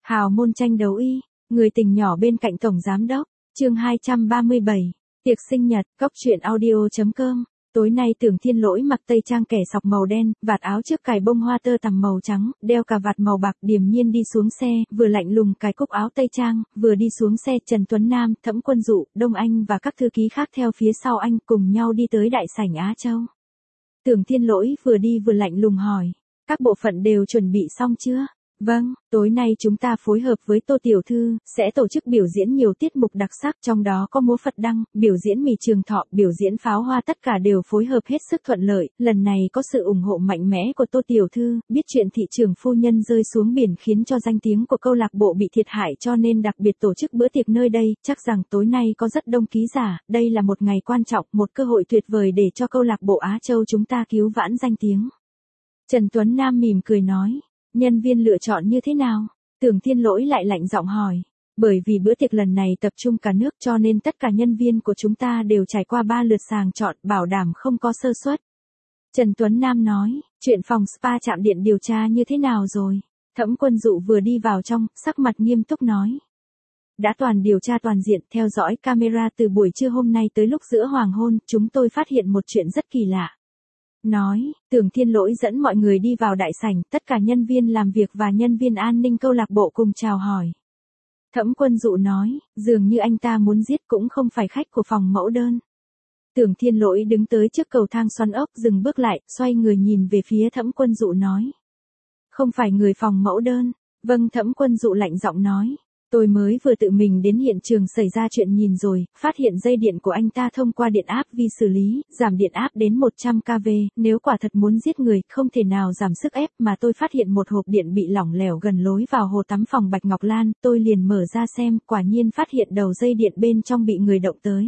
Hào môn tranh đấu y, người tình nhỏ bên cạnh tổng giám đốc, chương 237, tiệc sinh nhật, cóc truyện audio.com. Tối nay Tưởng Thiên Lỗi mặc tây trang kẻ sọc màu đen, vạt áo trước cài bông hoa tơ tằm màu trắng, đeo cà vạt màu bạc, điềm nhiên đi xuống xe, vừa lạnh lùng cài cúc áo tây trang, vừa đi xuống xe. Trần Tuấn Nam, Thẩm Quân Dụ, Đông Anh và các thư ký khác theo phía sau anh cùng nhau đi tới đại sảnh Á Châu. Tưởng Thiên Lỗi vừa đi vừa lạnh lùng hỏi, các bộ phận đều chuẩn bị xong chưa? Vâng, tối nay chúng ta phối hợp với Tô Tiểu Thư, sẽ tổ chức biểu diễn nhiều tiết mục đặc sắc, trong đó có múa Phật đăng, biểu diễn mì trường thọ, biểu diễn pháo hoa, tất cả đều phối hợp hết sức thuận lợi. Lần này có sự ủng hộ mạnh mẽ của Tô Tiểu Thư, biết chuyện thị trường phu nhân rơi xuống biển khiến cho danh tiếng của câu lạc bộ bị thiệt hại, cho nên đặc biệt tổ chức bữa tiệc nơi đây, chắc rằng tối nay có rất đông ký giả, đây là một ngày quan trọng, một cơ hội tuyệt vời để cho câu lạc bộ Á Châu chúng ta cứu vãn danh tiếng. Trần Tuấn Nam mỉm cười nói. Nhân viên lựa chọn như thế nào? Tưởng Thiên Lỗi lại lạnh giọng hỏi. Bởi vì bữa tiệc lần này tập trung cả nước cho nên tất cả nhân viên của chúng ta đều trải qua 3 lượt sàng chọn, bảo đảm không có sơ suất. Trần Tuấn Nam nói, chuyện phòng spa Trạm Điện điều tra như thế nào rồi? Thẩm Quân Dụ vừa đi vào trong, sắc mặt nghiêm túc nói. Đã toàn điều tra toàn diện, theo dõi camera từ buổi trưa hôm nay tới lúc giữa hoàng hôn, chúng tôi phát hiện một chuyện rất kỳ lạ. Nói, Tưởng Thiên Lỗi dẫn mọi người đi vào đại sảnh, tất cả nhân viên làm việc và nhân viên an ninh câu lạc bộ cùng chào hỏi. Thẩm Quân Dụ nói, dường như anh ta muốn giết cũng không phải khách của phòng mẫu đơn. Tưởng Thiên Lỗi đứng tới trước cầu thang xoắn ốc, dừng bước lại, xoay người nhìn về phía Thẩm Quân Dụ nói. Không phải người phòng mẫu đơn. Vâng, Thẩm Quân Dụ lạnh giọng nói. Tôi mới vừa tự mình đến hiện trường xảy ra chuyện nhìn rồi, phát hiện dây điện của anh ta thông qua điện áp vi xử lý, giảm điện áp đến 100 kV, nếu quả thật muốn giết người, không thể nào giảm sức ép, mà tôi phát hiện một hộp điện bị lỏng lẻo gần lối vào hồ tắm phòng Bạch Ngọc Lan, tôi liền mở ra xem, quả nhiên phát hiện đầu dây điện bên trong bị người động tới.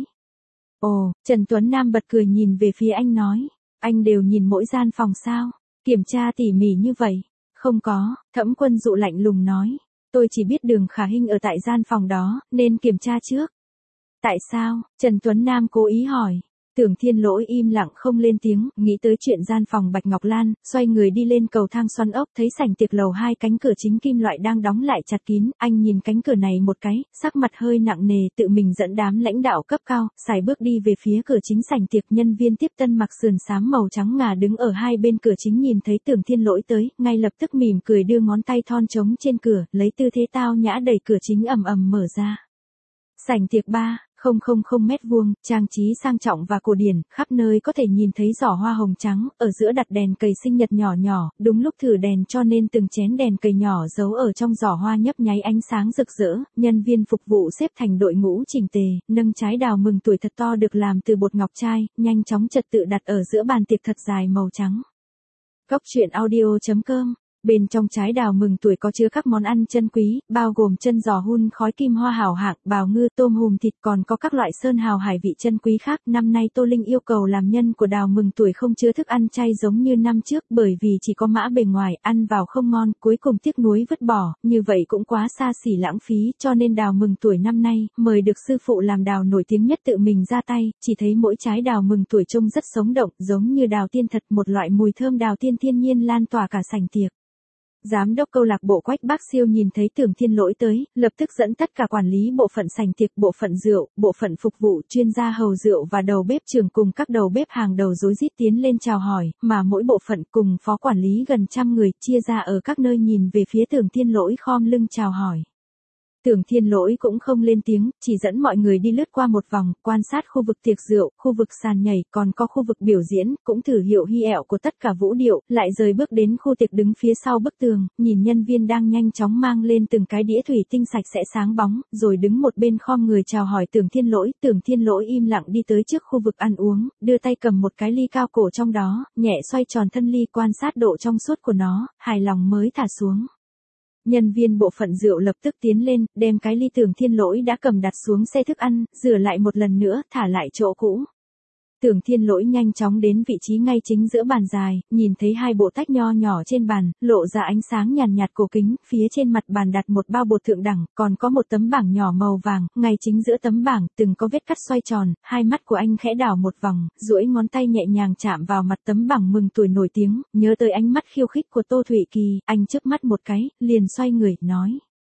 Ồ, Trần Tuấn Nam bật cười nhìn về phía anh nói, anh đều nhìn mỗi gian phòng sao, kiểm tra tỉ mỉ như vậy. Không có, Thẩm Quân Dụ lạnh lùng nói. Tôi chỉ biết Đường Khả Hinh ở tại gian phòng đó, nên kiểm tra trước. Tại sao? Trần Tuấn Nam cố ý hỏi. Tưởng Thiên Lỗi im lặng không lên tiếng, nghĩ tới chuyện gian phòng Bạch Ngọc Lan, xoay người đi lên cầu thang xoắn ốc, thấy sảnh tiệc lầu 2 cánh cửa chính kim loại đang đóng lại chặt kín, anh nhìn cánh cửa này một cái, sắc mặt hơi nặng nề, tự mình dẫn đám lãnh đạo cấp cao, sải bước đi về phía cửa chính sảnh tiệc. Nhân viên tiếp tân mặc sườn xám màu trắng ngà đứng ở hai bên cửa chính nhìn thấy Tưởng Thiên Lỗi tới, ngay lập tức mỉm cười đưa ngón tay thon trống trên cửa, lấy tư thế tao nhã đẩy cửa chính ầm ầm mở ra. Sảnh tiệc 3,000 mét vuông, trang trí sang trọng và cổ điển, khắp nơi có thể nhìn thấy giỏ hoa hồng trắng, ở giữa đặt đèn cầy sinh nhật nhỏ nhỏ, đúng lúc thử đèn cho nên từng chén đèn cầy nhỏ giấu ở trong giỏ hoa nhấp nháy ánh sáng rực rỡ, nhân viên phục vụ xếp thành đội ngũ chỉnh tề, nâng trái đào mừng tuổi thật to được làm từ bột ngọc trai, nhanh chóng trật tự đặt ở giữa bàn tiệc thật dài màu trắng. Cóc truyện audio.com. Bên trong trái đào mừng tuổi có chứa các món ăn chân quý, bao gồm chân giò hun khói kim hoa hảo hạng, bào ngư, tôm hùm thịt, còn có các loại sơn hào hải vị chân quý khác. Năm nay Tô Linh yêu cầu làm nhân của đào mừng tuổi không chứa thức ăn chay giống như năm trước, bởi vì chỉ có mã bề ngoài, ăn vào không ngon, cuối cùng tiếc nuối vứt bỏ, như vậy cũng quá xa xỉ lãng phí, cho nên đào mừng tuổi năm nay, mời được sư phụ làm đào nổi tiếng nhất tự mình ra tay, chỉ thấy mỗi trái đào mừng tuổi trông rất sống động, giống như đào tiên thật, một loại mùi thơm đào tiên thiên nhiên lan tỏa cả sảnh tiệc. Giám đốc câu lạc bộ Quách Bác Siêu nhìn thấy Tưởng Thiên Lỗi tới, lập tức dẫn tất cả quản lý bộ phận sảnh tiệc, bộ phận rượu, bộ phận phục vụ, chuyên gia hầu rượu và đầu bếp trưởng cùng các đầu bếp hàng đầu rối rít tiến lên chào hỏi, mà mỗi bộ phận cùng phó quản lý gần 100 người chia ra ở các nơi nhìn về phía Tưởng Thiên Lỗi khom lưng chào hỏi. Tưởng Thiên Lỗi cũng không lên tiếng, chỉ dẫn mọi người đi lướt qua một vòng, quan sát khu vực tiệc rượu, khu vực sàn nhảy, còn có khu vực biểu diễn, cũng thử hiệu hy ẹo của tất cả vũ điệu, lại rời bước đến khu tiệc đứng phía sau bức tường, nhìn nhân viên đang nhanh chóng mang lên từng cái đĩa thủy tinh sạch sẽ sáng bóng, rồi đứng một bên khom người chào hỏi Tưởng Thiên Lỗi. Tưởng Thiên Lỗi im lặng đi tới trước khu vực ăn uống, đưa tay cầm một cái ly cao cổ trong đó, nhẹ xoay tròn thân ly quan sát độ trong suốt của nó, hài lòng mới thả xuống. Nhân viên bộ phận rượu lập tức tiến lên, đem cái ly Tưởng Thiên Lỗi đã cầm đặt xuống xe thức ăn, rửa lại một lần nữa, thả lại chỗ cũ. Tưởng Thiên Lỗi nhanh chóng đến vị trí ngay chính giữa bàn dài, nhìn thấy hai bộ tách nho nhỏ trên bàn, lộ ra ánh sáng nhàn nhạt cổ kính, phía trên mặt bàn đặt một bao bột thượng đẳng, còn có một tấm bảng nhỏ màu vàng, ngay chính giữa tấm bảng, từng có vết cắt xoay tròn, hai mắt của anh khẽ đảo một vòng, duỗi ngón tay nhẹ nhàng chạm vào mặt tấm bảng mừng tuổi nổi tiếng, nhớ tới ánh mắt khiêu khích của Tô Thụy Kỳ, anh chớp mắt một cái, liền xoay người, nói.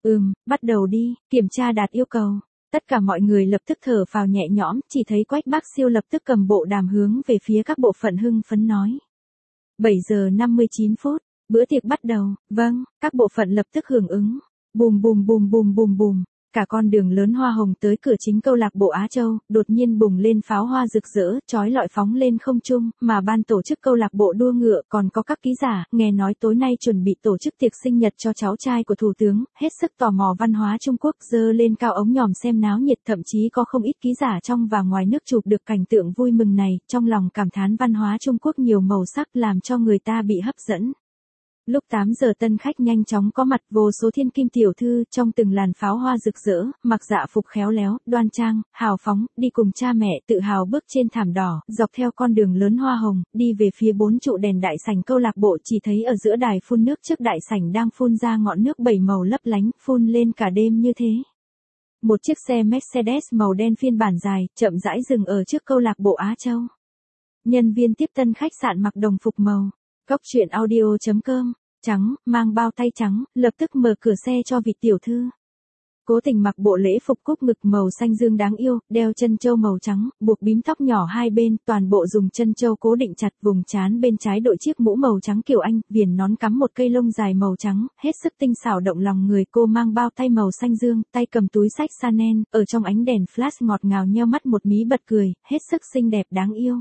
Bắt đầu đi, kiểm tra đạt yêu cầu. Tất cả mọi người lập tức thở phào nhẹ nhõm, chỉ thấy Quách Bác Siêu lập tức cầm bộ đàm hướng về phía các bộ phận hưng phấn nói. 7 giờ 59 phút, bữa tiệc bắt đầu, vâng, các bộ phận lập tức hưởng ứng. Bùm bùm bùm bùm bùm bùm. Cả con đường lớn hoa hồng tới cửa chính câu lạc bộ Á Châu, đột nhiên bùng lên pháo hoa rực rỡ, chói lọi phóng lên không trung, mà ban tổ chức câu lạc bộ đua ngựa còn có các ký giả, nghe nói tối nay chuẩn bị tổ chức tiệc sinh nhật cho cháu trai của thủ tướng, hết sức tò mò văn hóa Trung Quốc, giơ lên cao ống nhòm xem náo nhiệt, thậm chí có không ít ký giả trong và ngoài nước chụp được cảnh tượng vui mừng này, trong lòng cảm thán văn hóa Trung Quốc nhiều màu sắc làm cho người ta bị hấp dẫn. Lúc 8 giờ tân khách nhanh chóng có mặt, vô số thiên kim tiểu thư trong từng làn pháo hoa rực rỡ, mặc dạ phục khéo léo, đoan trang, hào phóng, đi cùng cha mẹ tự hào bước trên thảm đỏ, dọc theo con đường lớn hoa hồng, đi về phía 4 trụ đèn đại sảnh câu lạc bộ, chỉ thấy ở giữa đài phun nước trước đại sảnh đang phun ra ngọn nước 7 màu lấp lánh, phun lên cả đêm như thế. Một chiếc xe Mercedes màu đen phiên bản dài, chậm rãi dừng ở trước câu lạc bộ Á Châu. Nhân viên tiếp tân khách sạn mặc đồng phục màu. Cóc truyện audio.com, trắng, mang bao tay trắng, lập tức mở cửa xe cho vị tiểu thư. Cố Tình mặc bộ lễ phục cúc ngực màu xanh dương đáng yêu, đeo chân châu màu trắng, buộc bím tóc nhỏ hai bên, toàn bộ dùng chân châu cố định chặt, vùng trán bên trái đội chiếc mũ màu trắng kiểu Anh, viền nón cắm một cây lông dài màu trắng, hết sức tinh xảo động lòng người. Cô mang bao tay màu xanh dương, tay cầm túi xách Chanel, ở trong ánh đèn flash ngọt ngào nheo mắt một mí bật cười, hết sức xinh đẹp đáng yêu.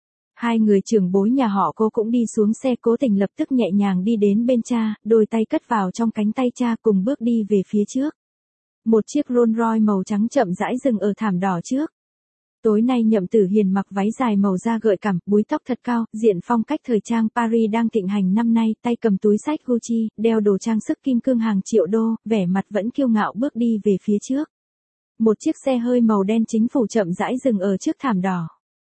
Hai người trưởng bối nhà họ Cô cũng đi xuống xe. Cố Tình lập tức nhẹ nhàng đi đến bên cha, đôi tay cất vào trong cánh tay cha, cùng bước đi về phía trước. Một chiếc Rolls Royce màu trắng chậm rãi dừng ở thảm đỏ trước. Tối nay Nhậm Tử Hiền mặc váy dài màu da gợi cảm, búi tóc thật cao, diện phong cách thời trang Paris đang thịnh hành năm nay, tay cầm túi xách Gucci, đeo đồ trang sức kim cương hàng triệu đô, vẻ mặt vẫn kiêu ngạo bước đi về phía trước. Một chiếc xe hơi màu đen chính phủ chậm rãi dừng ở trước thảm đỏ.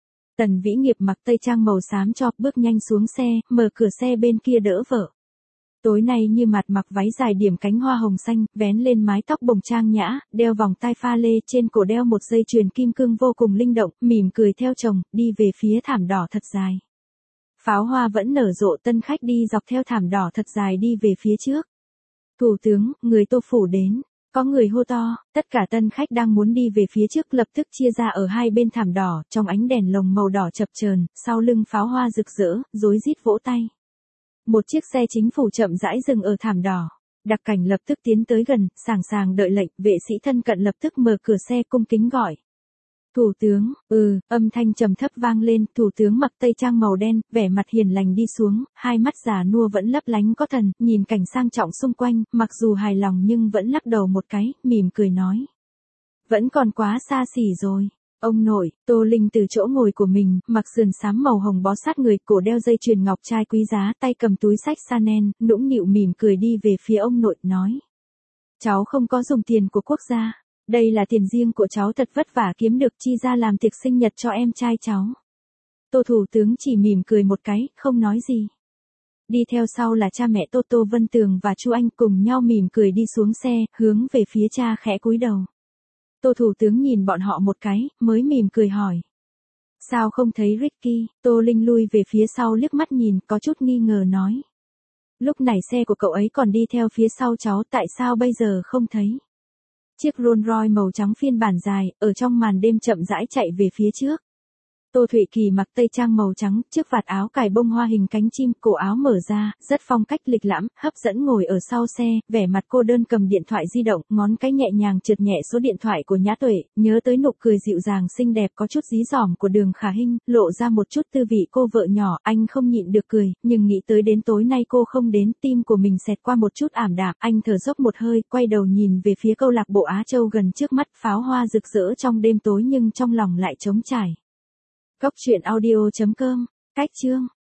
Tần Vĩ Nghiệp mặc tây trang màu xám cho, bước nhanh xuống xe, mở cửa xe bên kia đỡ vợ. Tối nay Như Mạt mặc váy dài điểm cánh hoa hồng xanh, vén lên mái tóc bồng trang nhã, đeo vòng tai pha lê, trên cổ đeo một dây chuyền kim cương vô cùng linh động, mỉm cười theo chồng, đi về phía thảm đỏ thật dài. Pháo hoa vẫn nở rộ, tân khách đi dọc theo thảm đỏ thật dài đi về phía trước. Thủ tướng, người Tô phủ đến. Có người hô to, tất cả tân khách đang muốn đi về phía trước lập tức chia ra ở hai bên thảm đỏ, trong ánh đèn lồng màu đỏ chập chờn, sau lưng pháo hoa rực rỡ, rối rít vỗ tay. Một chiếc xe chính phủ chậm rãi dừng ở thảm đỏ. Đặc cảnh lập tức tiến tới gần, sẵn sàng đợi lệnh, vệ sĩ thân cận lập tức mở cửa xe cung kính gọi. Thủ tướng, âm thanh trầm thấp vang lên, thủ tướng mặc tây trang màu đen, vẻ mặt hiền lành đi xuống, hai mắt già nua vẫn lấp lánh có thần, nhìn cảnh sang trọng xung quanh, mặc dù hài lòng nhưng vẫn lắc đầu một cái, mỉm cười nói. Vẫn còn quá xa xỉ rồi. Ông nội, Tô Linh từ chỗ ngồi của mình, mặc sườn xám màu hồng bó sát người, cổ đeo dây chuyền ngọc trai quý giá, tay cầm túi xách Chanel, nũng nịu mỉm cười đi về phía ông nội, nói. Cháu không có dùng tiền của quốc gia. Đây là tiền riêng của cháu thật vất vả kiếm được chi ra làm tiệc sinh nhật cho em trai cháu. Tô thủ tướng chỉ mỉm cười một cái, không nói gì. Đi theo sau là cha mẹ Tô Vân Tường và Chu Anh cùng nhau mỉm cười đi xuống xe, hướng về phía cha khẽ cúi đầu. Tô thủ tướng nhìn bọn họ một cái, mới mỉm cười hỏi. Sao không thấy Ricky? Tô Linh lui về phía sau liếc mắt nhìn, có chút nghi ngờ nói. Lúc này xe của cậu ấy còn đi theo phía sau cháu, tại sao bây giờ không thấy? Chiếc Rolls Royce màu trắng phiên bản dài, ở trong màn đêm chậm rãi chạy về phía trước. Tô Thụy Kỳ mặc tây trang màu trắng, chiếc vạt áo cài bông hoa hình cánh chim, cổ áo mở ra, rất phong cách lịch lãm, hấp dẫn ngồi ở sau xe, vẻ mặt cô đơn cầm điện thoại di động, ngón cái nhẹ nhàng trượt nhẹ số điện thoại của Nhã Tuệ, nhớ tới nụ cười dịu dàng xinh đẹp có chút dí dỏm của Đường Khả Hinh, lộ ra một chút tư vị cô vợ nhỏ, anh không nhịn được cười, nhưng nghĩ tới đến tối nay cô không đến, tim của mình xẹt qua một chút ảm đạm, anh thở dốc một hơi, quay đầu nhìn về phía câu lạc bộ Á Châu gần trước mắt, pháo hoa rực rỡ trong đêm tối nhưng trong lòng lại trống trải. Cóc truyện audio.com, cách chương